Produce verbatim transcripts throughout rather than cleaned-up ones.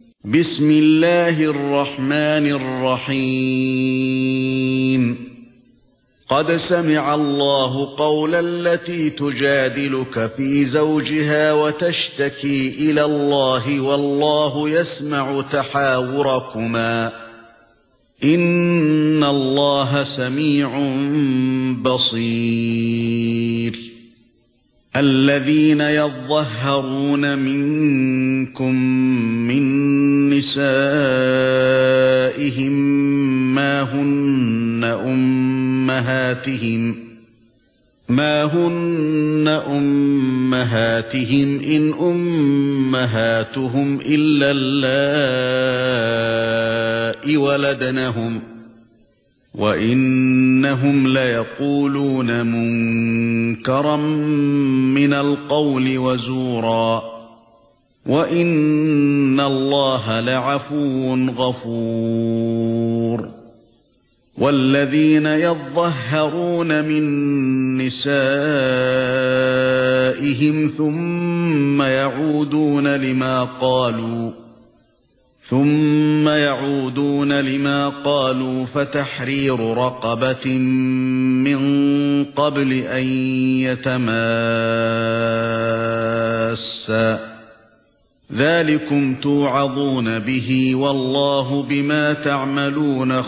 بسم الله الرحمن الرحيم قد سمع الله قول التي تجادلك في زوجها وتشتكي إلى الله والله يسمع تحاوركما إن الله سميع بصير الذين يظهرون منكم من نسائهم ما هن أمهاتهم ما هن أمهاتهم إن أمهاتهم إلا اللائي ولدنهم وإنهم ليقولون منكرا من القول وزورا وإن الله لعفو غفور والذين يظهرون من نسائهم ثم يعودون لما قالوا ثم يعودون لما قالوا فتحرير رقبة من قبل أن يتماسا ذلكم توعظون به والله بما تعملون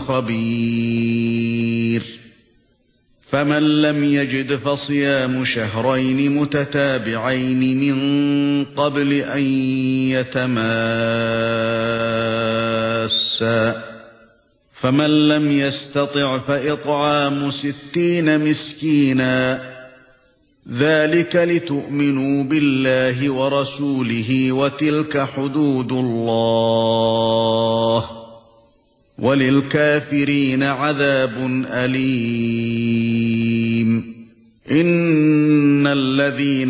خبير فمن لم يجد فصيام شهرين متتابعين من قبل أن يتماسا فمن لم يستطع فإطعام ستين مسكينا ذلك لتؤمنوا بالله ورسوله وتلك حدود الله وللكافرين عذاب أليم إن الذين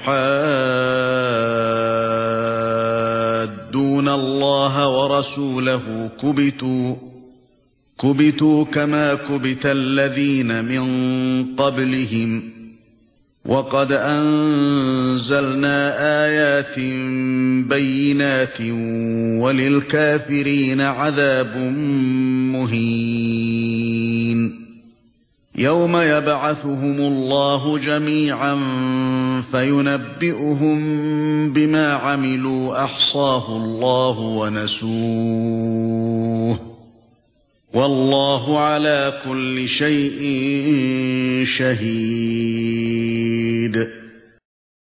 يحادون الله ورسوله كبتوا كبتوا كما كبت الذين من قبلهم وقد أنزلنا آيات بينات وللكافرين عذاب مهين يوم يبعثهم الله جميعا فينبئهم بما عملوا أحصاه الله ونسوه والله على كل شيء شهيد